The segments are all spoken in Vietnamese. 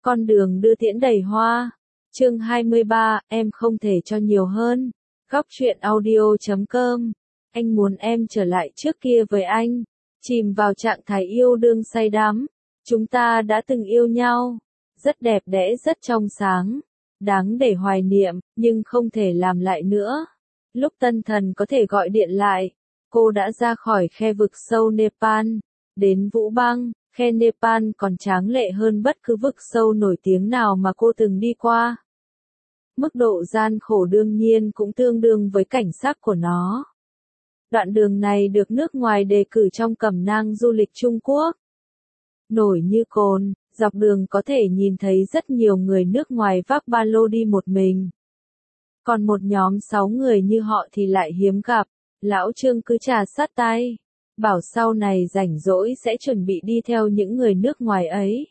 Con đường đưa tiễn đầy hoa. Chương 23, em không thể cho nhiều hơn. Góc truyện audio.com. Anh muốn em trở lại trước kia với anh. Chìm vào trạng thái yêu đương say đắm. Chúng ta đã từng yêu nhau. Rất đẹp đẽ, rất trong sáng. Đáng để hoài niệm, nhưng không thể làm lại nữa. Lúc Tân Thần có thể gọi điện lại, cô đã ra khỏi khe vực sâu Nepal. Đến Vũ Băng, khe Nepal còn tráng lệ hơn bất cứ vực sâu nổi tiếng nào mà cô từng đi qua. Mức độ gian khổ đương nhiên cũng tương đương với cảnh sắc của nó. Đoạn đường này được nước ngoài đề cử trong cẩm nang du lịch Trung Quốc. Nổi như cồn, dọc đường có thể nhìn thấy rất nhiều người nước ngoài vác ba lô đi một mình. Còn một nhóm 6 người như họ thì lại hiếm gặp. Lão Trương cứ trà sát tay, bảo sau này rảnh rỗi sẽ chuẩn bị đi theo những người nước ngoài ấy.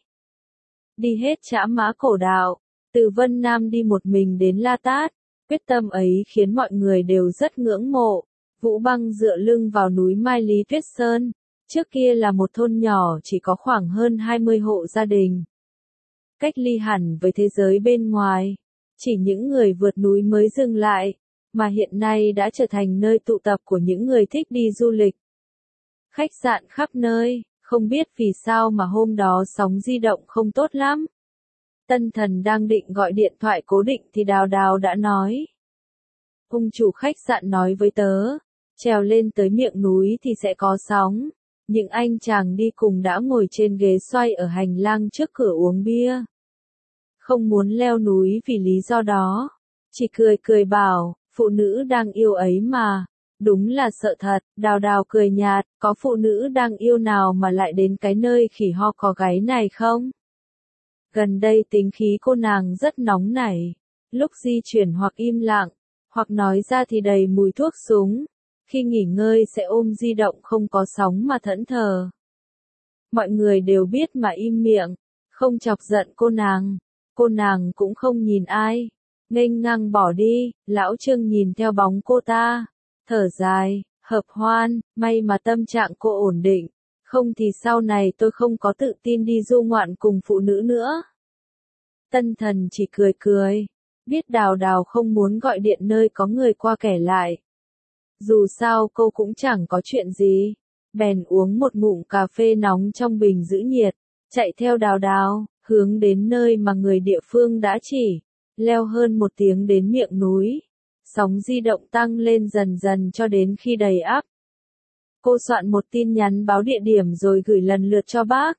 Đi hết Trã Mã Cổ Đạo, từ Vân Nam đi một mình đến La Tát, quyết tâm ấy khiến mọi người đều rất ngưỡng mộ. Vũ Băng dựa lưng vào núi Mai Lý Tuyết Sơn, trước kia là một thôn nhỏ chỉ có khoảng hơn 20 hộ gia đình. Cách ly hẳn với thế giới bên ngoài, chỉ những người vượt núi mới dừng lại, mà hiện nay đã trở thành nơi tụ tập của những người thích đi du lịch. Khách sạn khắp nơi, không biết vì sao mà hôm đó sóng di động không tốt lắm. Tân Thần đang định gọi điện thoại cố định thì Đào Đào đã nói. Ông chủ khách sạn nói với tớ, trèo lên tới miệng núi thì sẽ có sóng. Những anh chàng đi cùng đã ngồi trên ghế xoay ở hành lang trước cửa uống bia. Không muốn leo núi vì lý do đó. Chỉ cười cười bảo, phụ nữ đang yêu ấy mà. Đúng là sợ thật, Đào Đào cười nhạt, có phụ nữ đang yêu nào mà lại đến cái nơi khỉ ho có gáy này không? Gần đây tính khí cô nàng rất nóng nảy. Lúc di chuyển hoặc im lặng, hoặc nói ra thì đầy mùi thuốc súng. Khi nghỉ ngơi sẽ ôm di động không có sóng mà thẫn thờ. Mọi người đều biết mà im miệng, không chọc giận cô nàng. Cô nàng cũng không nhìn ai, nghênh ngang bỏ đi. Lão Trương nhìn theo bóng cô ta, thở dài, hợp hoan, may mà tâm trạng cô ổn định, không thì sau này tôi không có tự tin đi du ngoạn cùng phụ nữ nữa. Tân Thần chỉ cười cười, biết Đào Đào không muốn gọi điện nơi có người qua kể lại. Dù sao cô cũng chẳng có chuyện gì, bèn uống một ngụm cà phê nóng trong bình giữ nhiệt, chạy theo Đào Đào, hướng đến nơi mà người địa phương đã chỉ, leo hơn 1 tiếng đến miệng núi. Sóng di động tăng lên dần dần cho đến khi đầy ắp. Cô soạn một tin nhắn báo địa điểm rồi gửi lần lượt cho bác,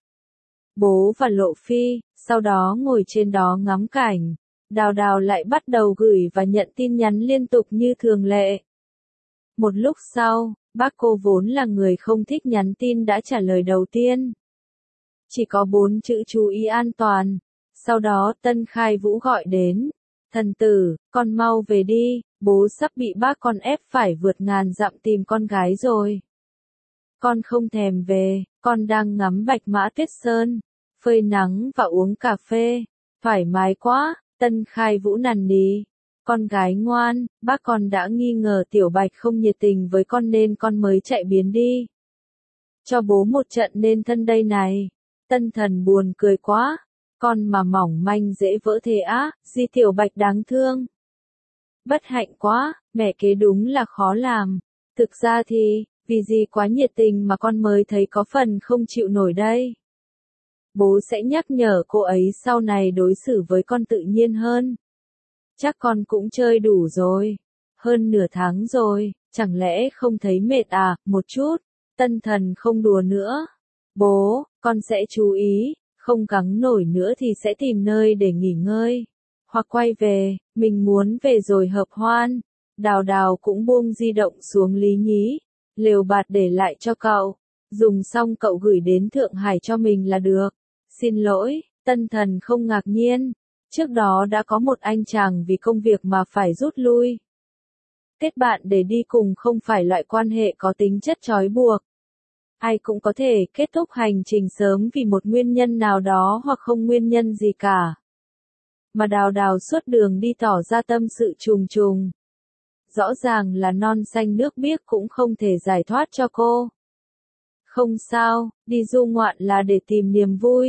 bố và Lộ Phi, sau đó ngồi trên đó ngắm cảnh. Đào Đào lại bắt đầu gửi và nhận tin nhắn liên tục như thường lệ. Một lúc sau, bác cô vốn là người không thích nhắn tin đã trả lời đầu tiên. Chỉ có 4 chữ chú ý an toàn. Sau đó Tân Khai Vũ gọi đến. Thần tử, con mau về đi, bố sắp bị bác con ép phải vượt ngàn dặm tìm con gái rồi. Con không thèm về, con đang ngắm Bạch Mã Tuyết Sơn, phơi nắng và uống cà phê. Thoải mái quá, Tân Khai Vũ nằn nỉ. Con gái ngoan, bác con đã nghi ngờ Tiểu Bạch không nhiệt tình với con nên con mới chạy biến đi. Cho bố một trận nên thân đây này. Tân Thần buồn cười quá. Con mà mỏng manh dễ vỡ thế á, Di Tiểu Bạch đáng thương. Bất hạnh quá, mẹ kế đúng là khó làm. Thực ra thì, vì Di quá nhiệt tình mà con mới thấy có phần không chịu nổi đây. Bố sẽ nhắc nhở cô ấy sau này đối xử với con tự nhiên hơn. Chắc con cũng chơi đủ rồi. Hơn nửa tháng rồi, chẳng lẽ không thấy mệt à, một chút. Tân Thần không đùa nữa. Bố, con sẽ chú ý. Không gắng nổi nữa thì sẽ tìm nơi để nghỉ ngơi. Hoặc quay về, mình muốn về rồi hợp hoan. Đào Đào cũng buông di động xuống Lý Nhí. Lều bạt để lại cho cậu. Dùng xong cậu gửi đến Thượng Hải cho mình là được. Xin lỗi, Tân Thần không ngạc nhiên. Trước đó đã có một anh chàng vì công việc mà phải rút lui. Kết bạn để đi cùng không phải loại quan hệ có tính chất trói buộc. Ai cũng có thể kết thúc hành trình sớm vì một nguyên nhân nào đó hoặc không nguyên nhân gì cả. Mà Đào Đào suốt đường đi tỏ ra tâm sự trùng trùng. Rõ ràng là non xanh nước biếc cũng không thể giải thoát cho cô. Không sao, đi du ngoạn là để tìm niềm vui.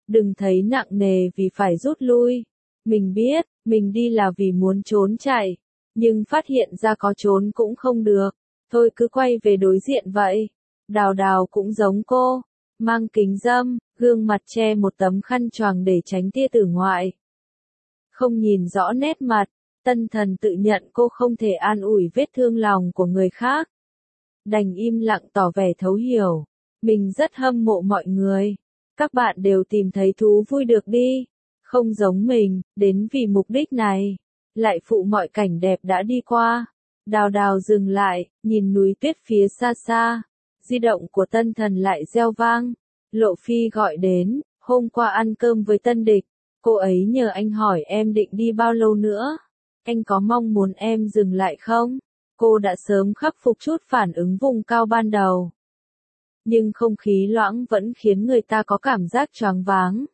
Đừng thấy nặng nề vì phải rút lui. Mình biết, mình đi là vì muốn trốn chạy. Nhưng phát hiện ra có trốn cũng không được. Thôi cứ quay về đối diện vậy. Đào Đào cũng giống cô. Mang kính râm, gương mặt che một tấm khăn choàng để tránh tia tử ngoại. Không nhìn rõ nét mặt, Tân Thần tự nhận cô không thể an ủi vết thương lòng của người khác. Đành im lặng tỏ vẻ thấu hiểu. Mình rất hâm mộ mọi người. Các bạn đều tìm thấy thú vui được đi. Không giống mình, đến vì mục đích này. Lại phụ mọi cảnh đẹp đã đi qua. Đào Đào dừng lại, nhìn núi tuyết phía xa xa. Di động của Tân Thần lại reo vang. Lộ Phi gọi đến, hôm qua ăn cơm với Tân Địch. Cô ấy nhờ anh hỏi em định đi bao lâu nữa. Anh có mong muốn em dừng lại không? Cô đã sớm khắc phục chút phản ứng vùng cao ban đầu. Nhưng không khí loãng vẫn khiến người ta có cảm giác choáng váng.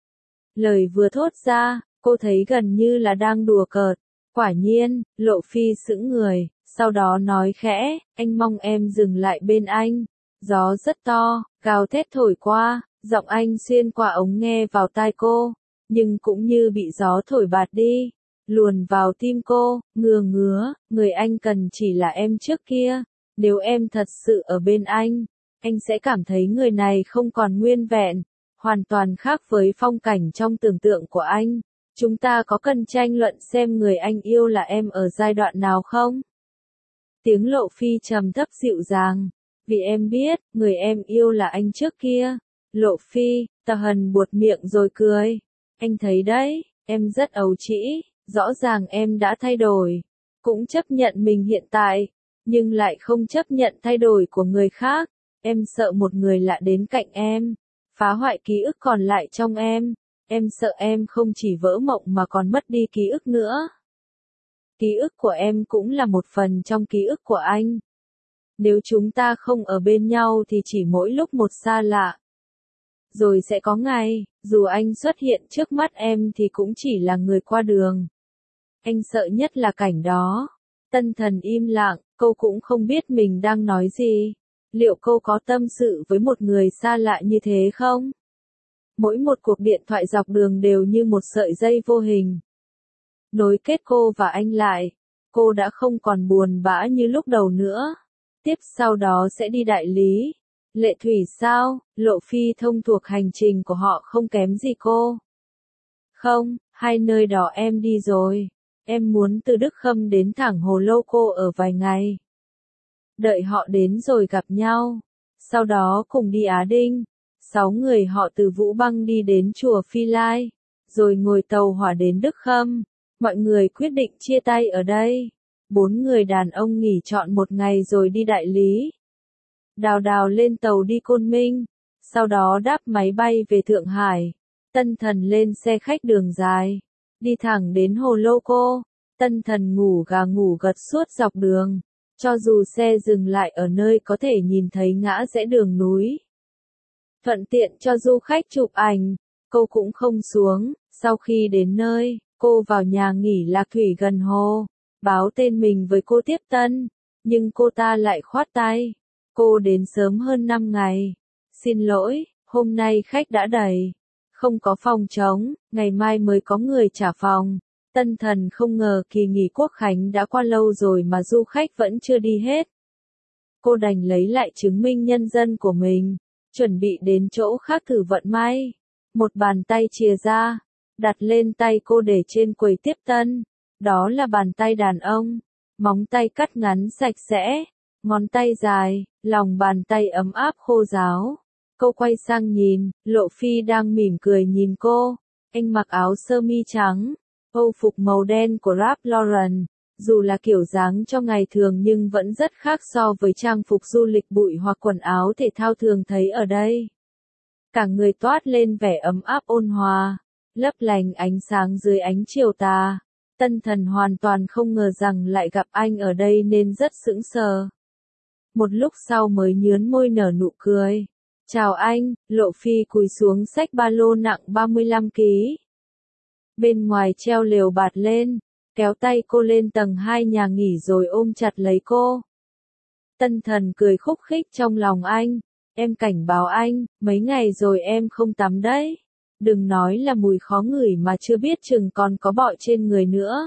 Lời vừa thốt ra, cô thấy gần như là đang đùa cợt. Quả nhiên, Lộ Phi sững người, sau đó nói khẽ, anh mong em dừng lại bên anh. Gió rất to, gào thét thổi qua, giọng anh xuyên qua ống nghe vào tai cô, nhưng cũng như bị gió thổi bạt đi, luồn vào tim cô, ngứa ngứa, người anh cần chỉ là em trước kia. Nếu em thật sự ở bên anh sẽ cảm thấy người này không còn nguyên vẹn, hoàn toàn khác với phong cảnh trong tưởng tượng của anh. Chúng ta có cần tranh luận xem người anh yêu là em ở giai đoạn nào không? Tiếng Lộ Phi trầm thấp dịu dàng. Vì em biết, người em yêu là anh trước kia. Lộ Phi, Tà Hần buột miệng rồi cười. Anh thấy đấy, em rất ấu trĩ, rõ ràng em đã thay đổi. Cũng chấp nhận mình hiện tại, nhưng lại không chấp nhận thay đổi của người khác. Em sợ một người lạ đến cạnh em, phá hoại ký ức còn lại trong em. Em sợ em không chỉ vỡ mộng mà còn mất đi ký ức nữa. Ký ức của em cũng là một phần trong ký ức của anh. Nếu chúng ta không ở bên nhau thì chỉ mỗi lúc một xa lạ. Rồi sẽ có ngày, dù anh xuất hiện trước mắt em thì cũng chỉ là người qua đường. Anh sợ nhất là cảnh đó. Tân Thần im lặng, cô cũng không biết mình đang nói gì. Liệu cô có tâm sự với một người xa lạ như thế không? Mỗi một cuộc điện thoại dọc đường đều như một sợi dây vô hình. Nối kết cô và anh lại. Cô đã không còn buồn bã như lúc đầu nữa. Tiếp sau đó sẽ đi đại lý. Lệ Thủy sao? Lộ Phi thông thuộc hành trình của họ không kém gì cô. Không, hai nơi đó em đi rồi. Em muốn từ Đức Khâm đến thẳng Hồ Lô Cô ở vài ngày. Đợi họ đến rồi gặp nhau. Sau đó cùng đi Á Đinh. 6 người họ từ Vũ Băng đi đến chùa Phi Lai. Rồi ngồi tàu hỏa đến Đức Khâm. Mọi người quyết định chia tay ở đây. 4 người đàn ông nghỉ trọn một ngày rồi đi đại lý. Đào Đào lên tàu đi Côn Minh. Sau đó đáp máy bay về Thượng Hải. Tân Thần lên xe khách đường dài. Đi thẳng đến Hồ Lô Cô. Tân Thần ngủ gà ngủ gật suốt dọc đường. Cho dù xe dừng lại ở nơi có thể nhìn thấy ngã rẽ đường núi. Thuận tiện cho du khách chụp ảnh. Cô cũng không xuống. Sau khi đến nơi, cô vào nhà nghỉ Lạc Thủy gần hồ. Báo tên mình với cô tiếp tân. Nhưng cô ta lại khoát tay. Cô đến sớm hơn 5 ngày. Xin lỗi, hôm nay khách đã đầy. Không có phòng trống, ngày mai mới có người trả phòng. Tân Thần không ngờ kỳ nghỉ Quốc Khánh đã qua lâu rồi mà du khách vẫn chưa đi hết. Cô đành lấy lại chứng minh nhân dân của mình, chuẩn bị đến chỗ khác thử vận may. Một bàn tay chìa ra, đặt lên tay cô để trên quầy tiếp tân. Đó là bàn tay đàn ông, móng tay cắt ngắn sạch sẽ, ngón tay dài, lòng bàn tay ấm áp khô ráo. Cô quay sang nhìn, Lộ Phi đang mỉm cười nhìn cô. Anh mặc áo sơ mi trắng, âu phục màu đen của Ralph Lauren. Dù là kiểu dáng cho ngày thường nhưng vẫn rất khác so với trang phục du lịch bụi hoặc quần áo thể thao thường thấy ở đây. Cả người toát lên vẻ ấm áp ôn hòa, lấp lánh ánh sáng dưới ánh chiều tà. Tân Thần hoàn toàn không ngờ rằng lại gặp anh ở đây nên rất sững sờ. Một lúc sau mới nhướn môi nở nụ cười. Chào anh, Lộ Phi cúi xuống xách ba lô nặng 35 kg. Bên ngoài treo lều bạt lên, kéo tay cô lên tầng 2 nhà nghỉ rồi ôm chặt lấy cô. Tân Thần cười khúc khích trong lòng anh. Em cảnh báo anh, mấy ngày rồi em không tắm đấy. Đừng nói là mùi khó ngửi mà chưa biết chừng còn có bọ trên người nữa.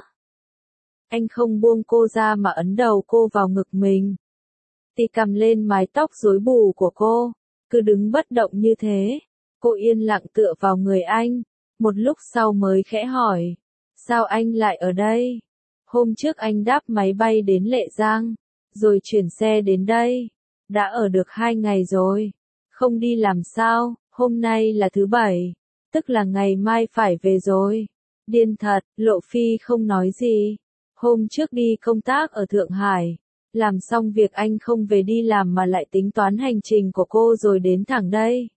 Anh không buông cô ra mà ấn đầu cô vào ngực mình. Tì cầm lên mái tóc rối bù của cô, cứ đứng bất động như thế. Cô yên lặng tựa vào người anh, một lúc sau mới khẽ hỏi, sao anh lại ở đây? Hôm trước anh đáp máy bay đến Lệ Giang, rồi chuyển xe đến đây, đã ở được 2 ngày rồi. Không đi làm sao, hôm nay là thứ Bảy, tức là ngày mai phải về rồi. Điên thật, Lộ Phi không nói gì. Hôm trước đi công tác ở Thượng Hải, làm xong việc anh không về đi làm mà lại tính toán hành trình của cô rồi đến thẳng đây.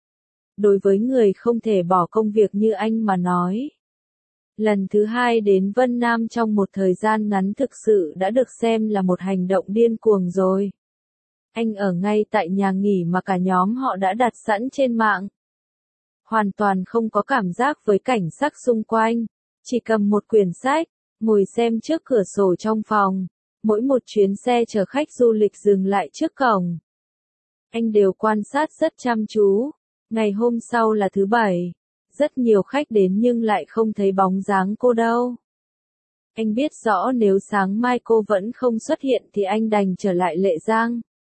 Đối với người không thể bỏ công việc như anh mà nói, lần thứ 2 đến Vân Nam trong một thời gian ngắn thực sự đã được xem là một hành động điên cuồng rồi. Anh ở ngay tại nhà nghỉ mà cả nhóm họ đã đặt sẵn trên mạng. Hoàn toàn không có cảm giác với cảnh sắc xung quanh, chỉ cầm một quyển sách, ngồi xem trước cửa sổ trong phòng. Mỗi một chuyến xe chở khách du lịch dừng lại trước cổng, anh đều quan sát rất chăm chú. Ngày hôm sau là thứ Bảy, rất nhiều khách đến nhưng lại không thấy bóng dáng cô đâu. Anh biết rõ nếu sáng mai cô vẫn không xuất hiện thì anh đành trở lại Lệ Giang,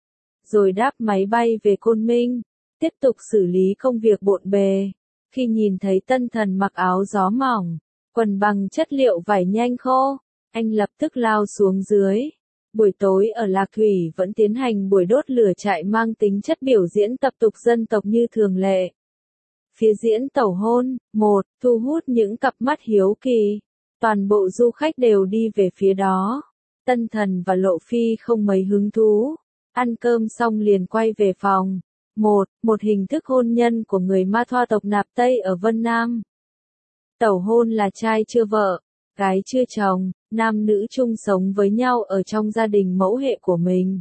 rồi đáp máy bay về Côn Minh, tiếp tục xử lý công việc bộn bề. Khi nhìn thấy Tân Thần mặc áo gió mỏng, quần bằng chất liệu vải nhanh khô, anh lập tức lao xuống dưới. Buổi tối ở Lạc Thủy vẫn tiến hành buổi đốt lửa trại mang tính chất biểu diễn tập tục dân tộc như thường lệ. Phía diễn tẩu hôn, thu hút những cặp mắt hiếu kỳ. Toàn bộ du khách đều đi về phía đó. Tân Thần và Lộ Phi không mấy hứng thú. Ăn cơm xong liền quay về phòng. Một hình thức hôn nhân của người Ma Thoa tộc Nạp Tây ở Vân Nam. Tẩu hôn là trai chưa vợ, gái chưa chồng, nam nữ chung sống với nhau ở trong gia đình mẫu hệ của mình.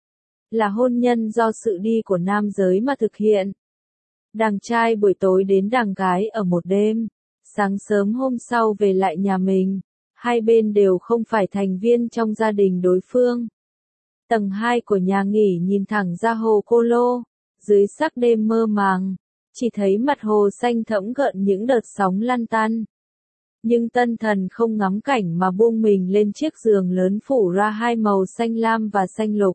Là hôn nhân do sự đi của nam giới mà thực hiện. Đàng trai buổi tối đến đàng gái ở một đêm, sáng sớm hôm sau về lại nhà mình. Hai bên đều không phải thành viên trong gia đình đối phương. Tầng 2 của nhà nghỉ nhìn thẳng ra hồ Cô Lô, dưới sắc đêm mơ màng, chỉ thấy mặt hồ xanh thẫm gợn những đợt sóng lăn tăn. Nhưng Tân Thần không ngắm cảnh mà buông mình lên chiếc giường lớn phủ ra hai màu xanh lam và xanh lục.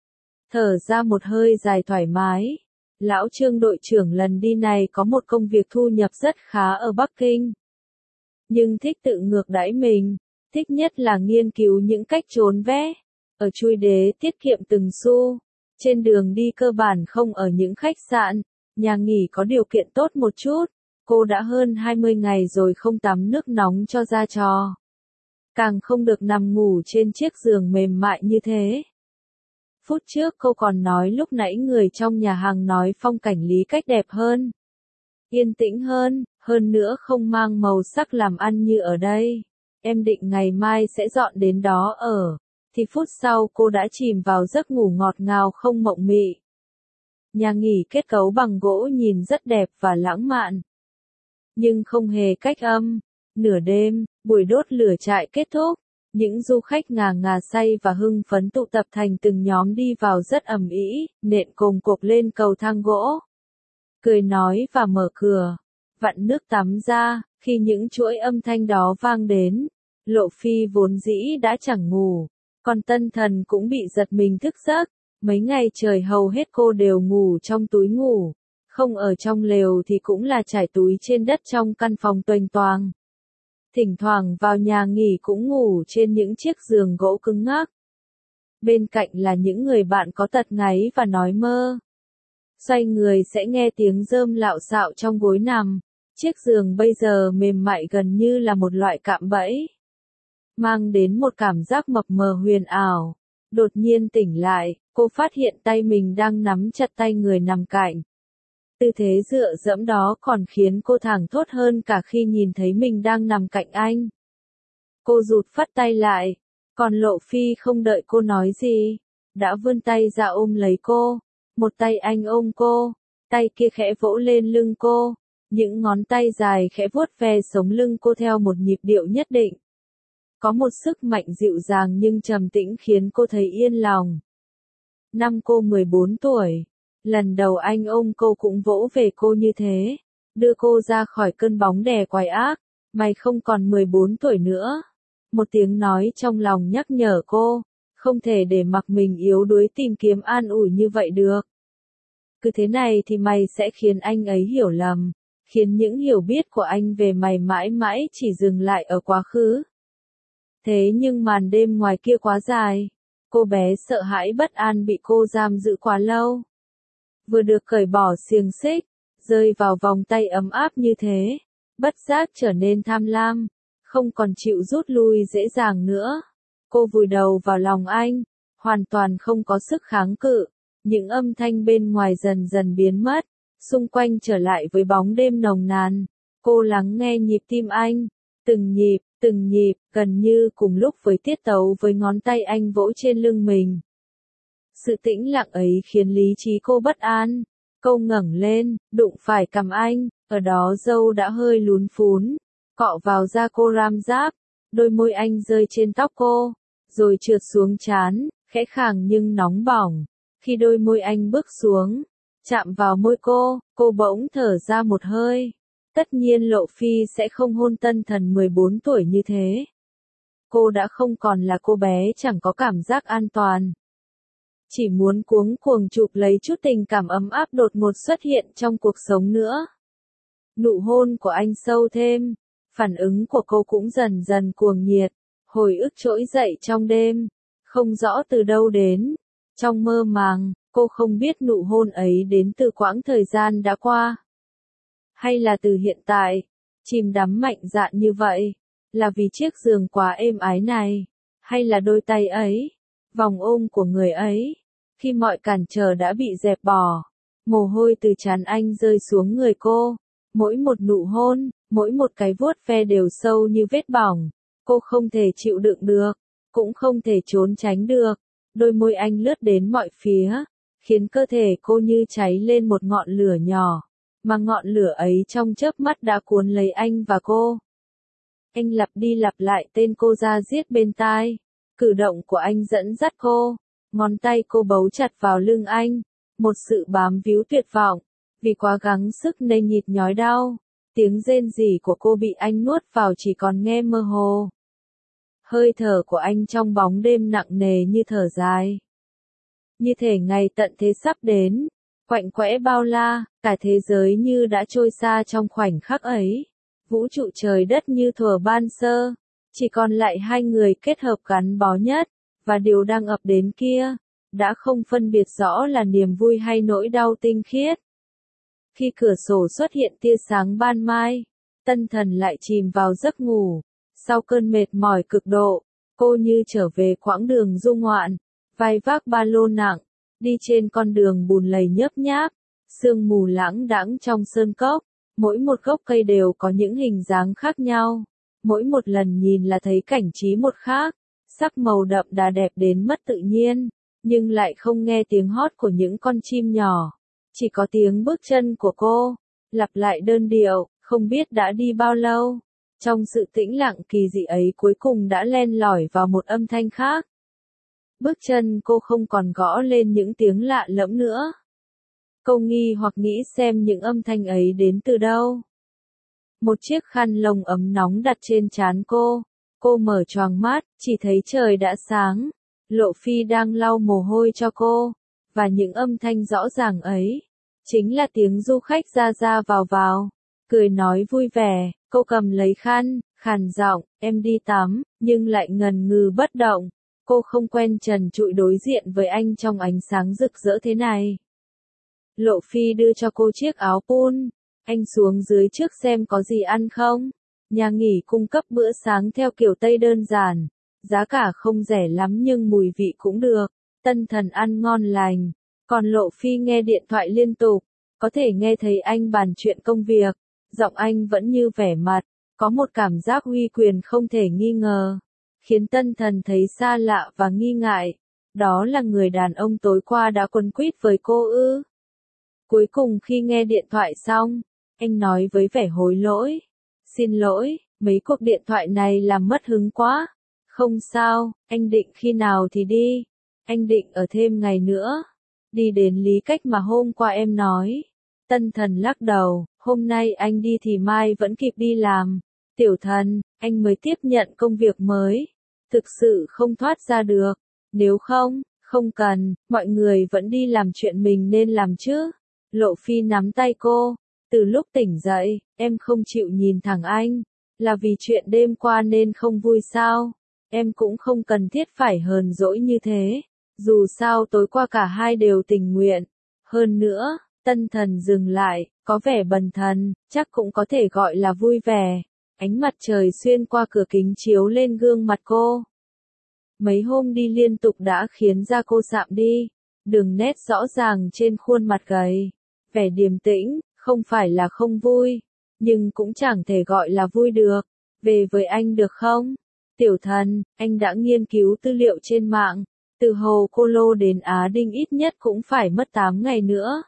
Thở ra một hơi dài thoải mái. Lão Trương đội trưởng lần đi này có một công việc thu nhập rất khá ở Bắc Kinh. Nhưng thích tự ngược đãi mình, thích nhất là nghiên cứu những cách trốn vé. Ở chui đế tiết kiệm từng xu. Trên đường đi cơ bản không ở những khách sạn, nhà nghỉ có điều kiện tốt một chút. Cô đã hơn 20 ngày rồi không tắm nước nóng cho ra trò. Càng không được nằm ngủ trên chiếc giường mềm mại như thế. Phút trước cô còn nói lúc nãy người trong nhà hàng nói phong cảnh Lý Cách đẹp hơn. Yên tĩnh hơn nữa không mang màu sắc làm ăn như ở đây. Em định ngày mai sẽ dọn đến đó ở. Thì phút sau cô đã chìm vào giấc ngủ ngọt ngào không mộng mị. Nhà nghỉ kết cấu bằng gỗ nhìn rất đẹp và lãng mạn. Nhưng không hề cách âm. Nửa đêm, buổi đốt lửa trại kết thúc. Những du khách ngà ngà say và hưng phấn tụ tập thành từng nhóm đi vào rất ầm ĩ, nện cồm cộp lên cầu thang gỗ. Cười nói và mở cửa, vặn nước tắm ra, khi những chuỗi âm thanh đó vang đến. Lộ Phi vốn dĩ đã chẳng ngủ, còn Tân Thần cũng bị giật mình thức giấc. Mấy ngày trời hầu hết cô đều ngủ trong túi ngủ, không ở trong lều thì cũng là trải túi trên đất trong căn phòng toành toàng. Thỉnh thoảng vào nhà nghỉ cũng ngủ trên những chiếc giường gỗ cứng ngắc. Bên cạnh là những người bạn có tật ngáy và nói mơ. Xoay người sẽ nghe tiếng rơm lạo xạo trong gối nằm. Chiếc giường bây giờ mềm mại gần như là một loại cạm bẫy, mang đến một cảm giác mập mờ huyền ảo. Đột nhiên tỉnh lại, cô phát hiện tay mình đang nắm chặt tay người nằm cạnh. Tư thế dựa dẫm đó còn khiến cô thảng thốt hơn cả khi nhìn thấy mình đang nằm cạnh anh. Cô rụt phắt tay lại, còn Lộ Phi không đợi cô nói gì, đã vươn tay ra ôm lấy cô. Một tay anh ôm cô, tay kia khẽ vỗ lên lưng cô, những ngón tay dài khẽ vuốt ve sống lưng cô theo một nhịp điệu nhất định. Có một sức mạnh dịu dàng nhưng trầm tĩnh khiến cô thấy yên lòng. Năm cô 14 tuổi, lần đầu anh ôm cô cũng vỗ về cô như thế. đưa cô ra khỏi cơn bóng đè quái ác. Mày không còn 14 tuổi nữa. Một tiếng nói trong lòng nhắc nhở cô, không thể để mặc mình yếu đuối tìm kiếm an ủi như vậy được. Cứ thế này thì mày sẽ khiến anh ấy hiểu lầm, khiến những hiểu biết của anh về mày mãi mãi chỉ dừng lại ở quá khứ. Thế nhưng màn đêm ngoài kia quá dài, cô bé sợ hãi bất an bị cô giam giữ quá lâu. Vừa được cởi bỏ xiềng xích, rơi vào vòng tay ấm áp như thế, bất giác trở nên tham lam, không còn chịu rút lui dễ dàng nữa. Cô vùi đầu vào lòng anh, hoàn toàn không có sức kháng cự. Những âm thanh bên ngoài dần dần biến mất, xung quanh trở lại với bóng đêm nồng nàn. Cô lắng nghe nhịp tim anh, từng nhịp, gần như cùng lúc với tiết tấu với ngón tay anh vỗ trên lưng mình. Sự tĩnh lặng ấy khiến lý trí cô bất an. Cô ngẩng lên, đụng phải cằm anh, ở đó râu đã hơi lún phún, cọ vào da cô ram ráp. Đôi môi anh rơi trên tóc cô, rồi trượt xuống trán, khẽ khàng nhưng nóng bỏng. Khi đôi môi anh bước xuống, chạm vào môi cô bỗng thở ra một hơi. Tất nhiên Lộ Phi sẽ không hôn tân thần 14 tuổi như thế. Cô đã không còn là cô bé chẳng có cảm giác an toàn. Chỉ muốn cuống cuồng chụp lấy chút tình cảm ấm áp đột ngột xuất hiện trong cuộc sống nữa. Nụ hôn của anh sâu thêm, phản ứng của cô cũng dần dần cuồng nhiệt, hồi ức trỗi dậy trong đêm, không rõ từ đâu đến. Trong mơ màng, cô không biết nụ hôn ấy đến từ quãng thời gian đã qua. Hay là từ hiện tại, chìm đắm mạnh dạn như vậy, là vì chiếc giường quá êm ái này, hay là đôi tay ấy, vòng ôm của người ấy. Khi mọi cản trở đã bị dẹp bỏ, mồ hôi từ trán anh rơi xuống người cô. Mỗi một nụ hôn, mỗi một cái vuốt ve đều sâu như vết bỏng. Cô không thể chịu đựng được, cũng không thể trốn tránh được. Đôi môi anh lướt đến mọi phía, khiến cơ thể cô như cháy lên một ngọn lửa nhỏ, mà ngọn lửa ấy trong chớp mắt đã cuốn lấy anh và cô. Anh lặp đi lặp lại tên cô ra diết bên tai, cử động của anh dẫn dắt cô, ngón tay cô bấu chặt vào lưng anh, một sự bám víu tuyệt vọng, vì quá gắng sức nên nhịp nhói đau, tiếng rên rỉ của cô bị anh nuốt vào chỉ còn nghe mơ hồ. Hơi thở của anh trong bóng đêm nặng nề như thở dài. Như thể ngày tận thế sắp đến, quạnh quẽ bao la, cả thế giới như đã trôi xa trong khoảnh khắc ấy. Vũ trụ trời đất như thuở ban sơ, chỉ còn lại hai người kết hợp gắn bó nhất, và điều đang ập đến kia, đã không phân biệt rõ là niềm vui hay nỗi đau tinh khiết. Khi cửa sổ xuất hiện tia sáng ban mai, tân thần lại chìm vào giấc ngủ. Sau cơn mệt mỏi cực độ, cô như trở về quãng đường du ngoạn, vai vác ba lô nặng, đi trên con đường bùn lầy nhớp nháp, sương mù lãng đãng trong sơn cốc, mỗi một gốc cây đều có những hình dáng khác nhau, mỗi một lần nhìn là thấy cảnh trí một khác, sắc màu đậm đà đẹp đến mất tự nhiên, nhưng lại không nghe tiếng hót của những con chim nhỏ, chỉ có tiếng bước chân của cô, lặp lại đơn điệu, không biết đã đi bao lâu. Trong sự tĩnh lặng kỳ dị ấy cuối cùng đã len lỏi vào một âm thanh khác. Bước chân cô không còn gõ lên những tiếng lạ lẫm nữa. Cô nghi hoặc nghĩ xem những âm thanh ấy đến từ đâu. Một chiếc khăn lông ấm nóng đặt trên trán cô mở choàng mắt, chỉ thấy trời đã sáng. Lộ Phi đang lau mồ hôi cho cô, và những âm thanh rõ ràng ấy, chính là tiếng du khách ra ra vào, cười nói vui vẻ. Cô cầm lấy khăn, khàn giọng, em đi tắm, nhưng lại ngần ngừ bất động. Cô không quen trần trụi đối diện với anh trong ánh sáng rực rỡ thế này. Lộ Phi đưa cho cô chiếc áo pun. Anh xuống dưới trước xem có gì ăn không. Nhà nghỉ cung cấp bữa sáng theo kiểu Tây đơn giản. Giá cả không rẻ lắm nhưng mùi vị cũng được. Tân thần ăn ngon lành. Còn Lộ Phi nghe điện thoại liên tục. Có thể nghe thấy anh bàn chuyện công việc. Giọng anh vẫn như vẻ mặt, có một cảm giác uy quyền không thể nghi ngờ, khiến tân thần thấy xa lạ và nghi ngại. Đó là người đàn ông tối qua đã quấn quýt với cô ư? Cuối cùng khi nghe điện thoại xong, anh nói với vẻ hối lỗi. Xin lỗi, mấy cuộc điện thoại này làm mất hứng quá. Không sao, anh định khi nào thì đi. Anh định ở thêm ngày nữa. Đi đến Lý Cách mà hôm qua em nói. Tân thần lắc đầu, Hôm nay anh đi thì mai vẫn kịp đi làm. Tiểu thần, anh mới tiếp nhận công việc mới. Thực sự không thoát ra được. Nếu không, không cần, mọi người vẫn đi làm chuyện mình nên làm chứ. Lộ Phi nắm tay cô. Từ lúc tỉnh dậy, em không chịu nhìn thẳng anh. Là vì chuyện đêm qua nên không vui sao? Em cũng không cần thiết phải hờn dỗi như thế. Dù sao tối qua cả hai đều tình nguyện. Hơn nữa, Tân Thần dừng lại, có vẻ bần thần, chắc cũng có thể gọi là vui vẻ. Ánh mặt trời xuyên qua cửa kính chiếu lên gương mặt cô. Mấy hôm đi liên tục đã khiến da cô sạm đi. Đường nét rõ ràng trên khuôn mặt gầy. Vẻ điềm tĩnh, không phải là không vui. Nhưng cũng chẳng thể gọi là vui được. Về với anh được không? Tiểu thần, anh đã nghiên cứu tư liệu trên mạng. Từ Hồ Cô Lô đến Á Đinh ít nhất cũng phải mất 8 ngày nữa.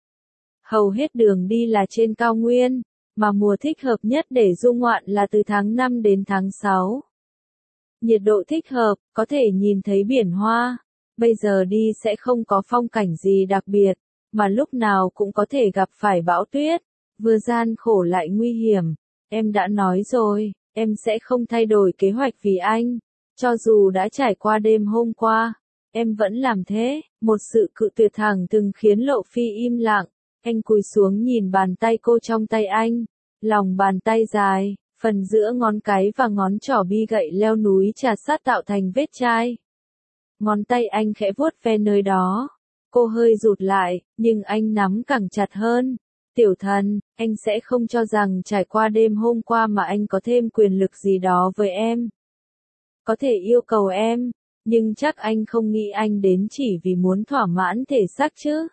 Hầu hết đường đi là trên cao nguyên, mà mùa thích hợp nhất để du ngoạn là từ tháng 5 đến tháng 6. Nhiệt độ thích hợp, có thể nhìn thấy biển hoa. Bây giờ đi sẽ không có phong cảnh gì đặc biệt, mà lúc nào cũng có thể gặp phải bão tuyết. Vừa gian khổ lại nguy hiểm. Em đã nói rồi, em sẽ không thay đổi kế hoạch vì anh. Cho dù đã trải qua đêm hôm qua, em vẫn làm thế. Một sự cự tuyệt thẳng từng khiến Lộ Phi im lặng. Anh cúi xuống nhìn bàn tay cô trong tay anh. Lòng bàn tay dài, phần giữa ngón cái và ngón trỏ bi gậy leo núi trà sát tạo thành vết chai. Ngón tay anh khẽ vuốt ve nơi đó. Cô hơi rụt lại, nhưng anh nắm càng chặt hơn. Tiểu thần, anh sẽ không cho rằng trải qua đêm hôm qua mà anh có thêm quyền lực gì đó với em. Có thể yêu cầu em, nhưng chắc anh không nghĩ anh đến chỉ vì muốn thỏa mãn thể xác chứ.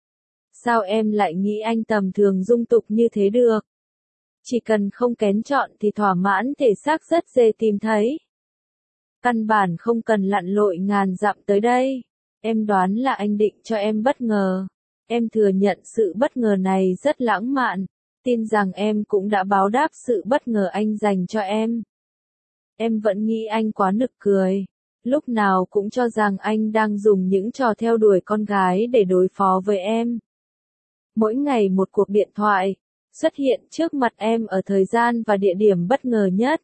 Sao em lại nghĩ anh tầm thường dung tục như thế được? Chỉ cần không kén chọn thì thỏa mãn thể xác rất dễ tìm thấy. Căn bản không cần lặn lội ngàn dặm tới đây. Em đoán là anh định cho em bất ngờ. Em thừa nhận sự bất ngờ này rất lãng mạn. Tin rằng em cũng đã báo đáp sự bất ngờ anh dành cho em. Em vẫn nghĩ anh quá nực cười. Lúc nào cũng cho rằng anh đang dùng những trò theo đuổi con gái để đối phó với em. Mỗi ngày một cuộc điện thoại, xuất hiện trước mặt em ở thời gian và địa điểm bất ngờ nhất.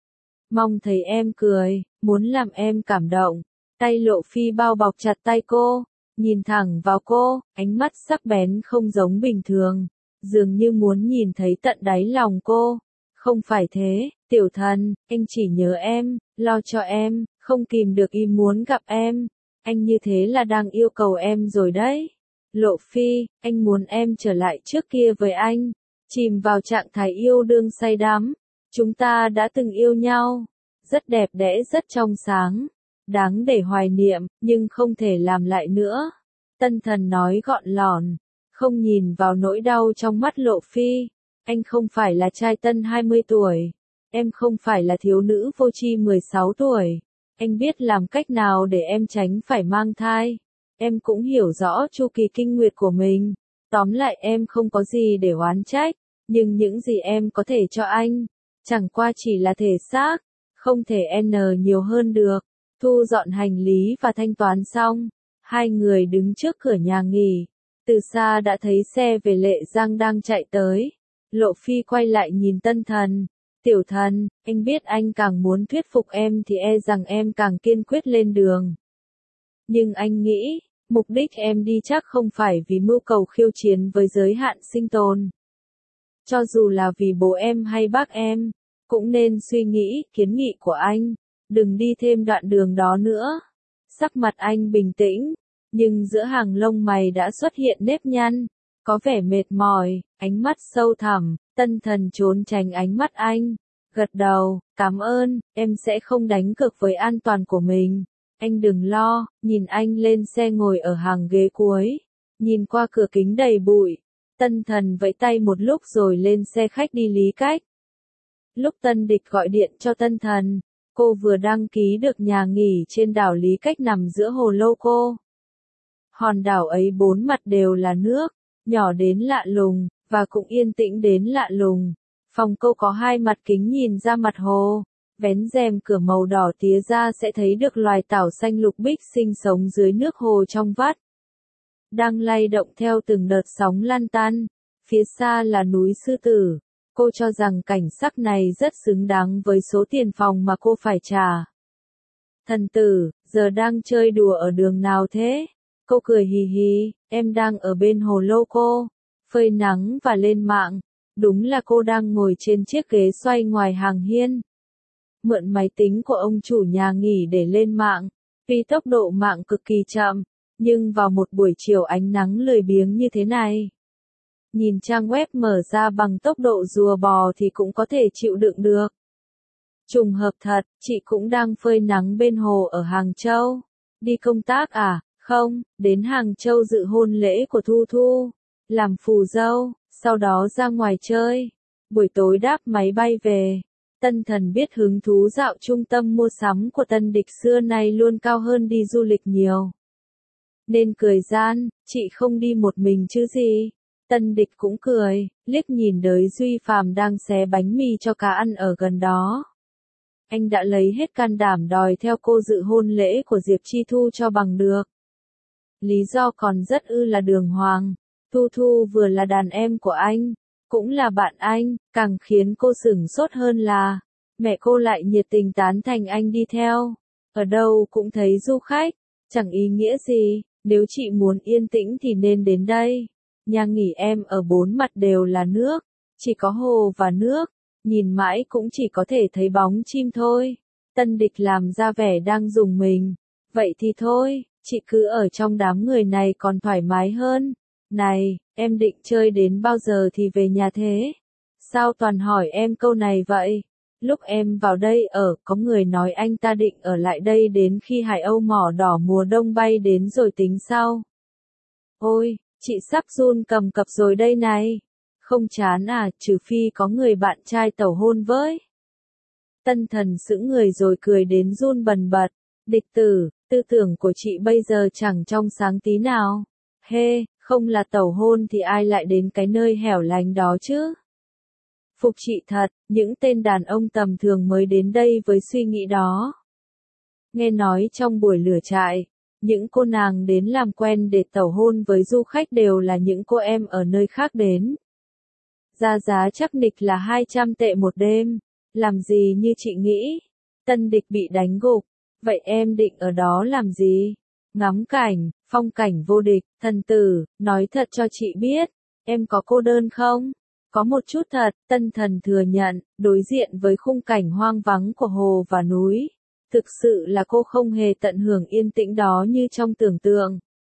Mong thấy em cười, muốn làm em cảm động. Tay Lộ Phi bao bọc chặt tay cô, nhìn thẳng vào cô, ánh mắt sắc bén không giống bình thường, dường như muốn nhìn thấy tận đáy lòng cô. Không phải thế, tiểu thần, anh chỉ nhớ em, lo cho em, không kìm được ý muốn gặp em. Anh như thế là đang yêu cầu em rồi đấy. Lộ Phi, anh muốn em trở lại trước kia với anh, chìm vào trạng thái yêu đương say đắm. Chúng ta đã từng yêu nhau, rất đẹp đẽ rất trong sáng, đáng để hoài niệm, nhưng không thể làm lại nữa. Tân Thần nói gọn lỏn, không nhìn vào nỗi đau trong mắt Lộ Phi. Anh không phải là trai tân 20 tuổi, em không phải là thiếu nữ vô tri 16 tuổi. Anh biết làm cách nào để em tránh phải mang thai. Em cũng hiểu rõ chu kỳ kinh nguyệt của mình. Tóm lại em không có gì để oán trách, nhưng những gì em có thể cho anh, chẳng qua chỉ là thể xác, không thể n nhiều hơn được. Thu dọn hành lý và thanh toán xong, hai người đứng trước cửa nhà nghỉ. Từ xa đã thấy xe về Lệ Giang đang chạy tới. Lộ Phi quay lại nhìn Tân Thần. Tiểu thần, anh biết anh càng muốn thuyết phục em thì e rằng em càng kiên quyết lên đường. Nhưng anh nghĩ, mục đích em đi chắc không phải vì mưu cầu khiêu chiến với giới hạn sinh tồn. Cho dù là vì bố em hay bác em, cũng nên suy nghĩ kiến nghị của anh, đừng đi thêm đoạn đường đó nữa. Sắc mặt anh bình tĩnh, nhưng giữa hàng lông mày đã xuất hiện nếp nhăn, có vẻ mệt mỏi, ánh mắt sâu thẳm. Tân Thần trốn tránh ánh mắt anh, gật đầu, cảm ơn, em sẽ không đánh cược với an toàn của mình. Anh đừng lo, nhìn anh lên xe ngồi ở hàng ghế cuối, nhìn qua cửa kính đầy bụi. Tân Thần vẫy tay một lúc rồi lên xe khách đi Lý Cách. Lúc Tân Địch gọi điện cho Tân Thần, cô vừa đăng ký được nhà nghỉ trên đảo Lý Cách nằm giữa hồ Lô Cô. Hòn đảo ấy bốn mặt đều là nước, nhỏ đến lạ lùng, và cũng yên tĩnh đến lạ lùng. Phòng cô có hai mặt kính nhìn ra mặt hồ, vén rèm cửa màu đỏ tía ra sẽ thấy được loài tảo xanh lục bích sinh sống dưới nước hồ trong vắt. Đang lay động theo từng đợt sóng lan tan. phía xa là núi Sư Tử. Cô cho rằng cảnh sắc này rất xứng đáng với số tiền phòng mà cô phải trả. Thần tử, giờ đang chơi đùa ở đường nào thế? Cô cười hì hì, em đang ở bên hồ lô cô, phơi nắng và lên mạng. Đúng là cô đang ngồi trên chiếc ghế xoay ngoài hàng hiên. Mượn máy tính của ông chủ nhà nghỉ để lên mạng. Vì tốc độ mạng cực kỳ chậm, nhưng vào một buổi chiều ánh nắng lười biếng như thế này, nhìn trang web mở ra bằng tốc độ rùa bò thì cũng có thể chịu đựng được. Trùng hợp thật, chị cũng đang phơi nắng bên hồ ở Hàng Châu. Đi công tác à? Không, đến Hàng Châu dự hôn lễ của Thu Thu, làm phù dâu, sau đó ra ngoài chơi. Buổi tối đáp máy bay về. Tân Thần biết hứng thú dạo trung tâm mua sắm của Tân Địch xưa nay luôn cao hơn đi du lịch nhiều. Nên cười gian, chị không đi một mình chứ gì. Tân Địch cũng cười, liếc nhìn đới Duy Phàm đang xé bánh mì cho cá ăn ở gần đó. Anh đã lấy hết can đảm đòi theo cô dự hôn lễ của Diệp Chi Thu cho bằng được. Lý do còn rất là đường hoàng. Thu Thu vừa là đàn em của anh, cũng là bạn anh, càng khiến cô sửng sốt hơn là mẹ cô lại nhiệt tình tán thành anh đi theo. Ở đâu cũng thấy du khách, chẳng ý nghĩa gì, nếu chị muốn yên tĩnh thì nên đến đây. Nhà nghỉ em ở bốn mặt đều là nước, chỉ có hồ và nước, nhìn mãi cũng chỉ có thể thấy bóng chim thôi. Tân Địch làm ra vẻ đang dùng mình. Vậy thì thôi, chị cứ ở trong đám người này còn thoải mái hơn. Này, em định chơi đến bao giờ thì về nhà thế? Sao toàn hỏi em câu này vậy? Lúc em vào đây ở, có người nói anh ta định ở lại đây đến khi hải âu mỏ đỏ mùa đông bay đến rồi tính sau. Ôi, chị sắp run cầm cập rồi đây này. Không chán à, trừ phi có người bạn trai tẩu hôn với. Tân Thần sững người rồi cười đến run bần bật. Địch tử, tư tưởng của chị bây giờ chẳng trong sáng tí nào. Hê, không là tẩu hôn thì ai lại đến cái nơi hẻo lánh đó chứ? Phục chị thật, những tên đàn ông tầm thường mới đến đây với suy nghĩ đó. Nghe nói trong buổi lửa trại, những cô nàng đến làm quen để tẩu hôn với du khách đều là những cô em ở nơi khác đến. Giá chắc nịch là 200 tệ một đêm, làm gì như chị nghĩ. Tân Địch bị đánh gục, vậy em định ở đó làm gì? Ngắm cảnh, phong cảnh vô địch. Thần tử, nói thật cho chị biết, em có cô đơn không? Có một chút thật, Tân Thần thừa nhận, đối diện với khung cảnh hoang vắng của hồ và núi. Thực sự là cô không hề tận hưởng yên tĩnh đó như trong tưởng tượng.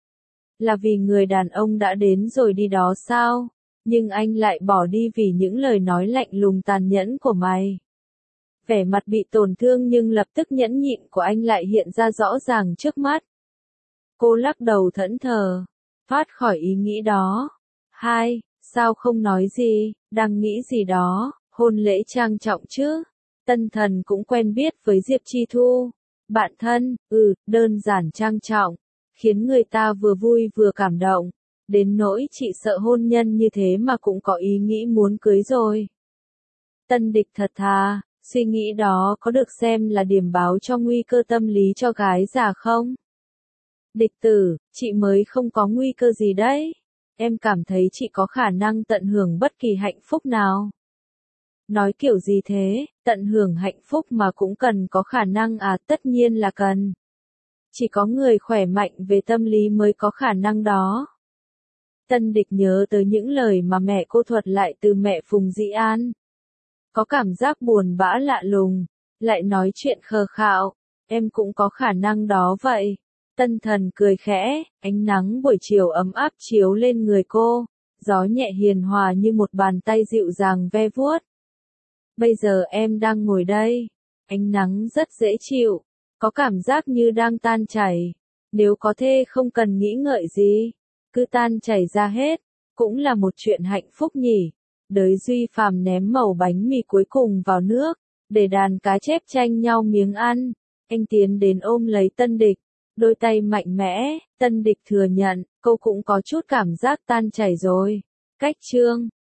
Là vì người đàn ông đã đến rồi đi đó sao? Nhưng anh lại bỏ đi vì những lời nói lạnh lùng tàn nhẫn của mày. Vẻ mặt bị tổn thương nhưng lập tức nhẫn nhịn của anh lại hiện ra rõ ràng trước mắt. Cô lắc đầu thẫn thờ, thoát khỏi ý nghĩ đó. Hai, sao không nói gì, đang nghĩ gì đó, hôn lễ trang trọng chứ. Tân Thần cũng quen biết với Diệp Chi Thu. Bạn thân, đơn giản trang trọng, khiến người ta vừa vui vừa cảm động. Đến nỗi chị sợ hôn nhân như thế mà cũng có ý nghĩ muốn cưới rồi. Tân Địch thật thà, suy nghĩ đó có được xem là điểm báo cho nguy cơ tâm lý cho gái già không? Địch tử, chị mới không có nguy cơ gì đấy. Em cảm thấy chị có khả năng tận hưởng bất kỳ hạnh phúc nào. Nói kiểu gì thế, tận hưởng hạnh phúc mà cũng cần có khả năng à, tất nhiên là cần. Chỉ có người khỏe mạnh về tâm lý mới có khả năng đó. Tân Địch nhớ tới những lời mà mẹ cô thuật lại từ mẹ Phùng Dĩ An. Có cảm giác buồn bã lạ lùng, lại nói chuyện khờ khạo, em cũng có khả năng đó vậy. Tân Thần cười khẽ, ánh nắng buổi chiều ấm áp chiếu lên người cô, gió nhẹ hiền hòa như một bàn tay dịu dàng ve vuốt. Bây giờ em đang ngồi đây, ánh nắng rất dễ chịu, có cảm giác như đang tan chảy. Nếu có thể không cần nghĩ ngợi gì, cứ tan chảy ra hết, cũng là một chuyện hạnh phúc nhỉ. Đới Duy Phàm ném mẩu bánh mì cuối cùng vào nước, để đàn cá chép tranh nhau miếng ăn. Anh tiến đến ôm lấy Tân Địch, đôi tay mạnh mẽ. Tân Địch thừa nhận, cô cũng có chút cảm giác tan chảy rồi. Cách chương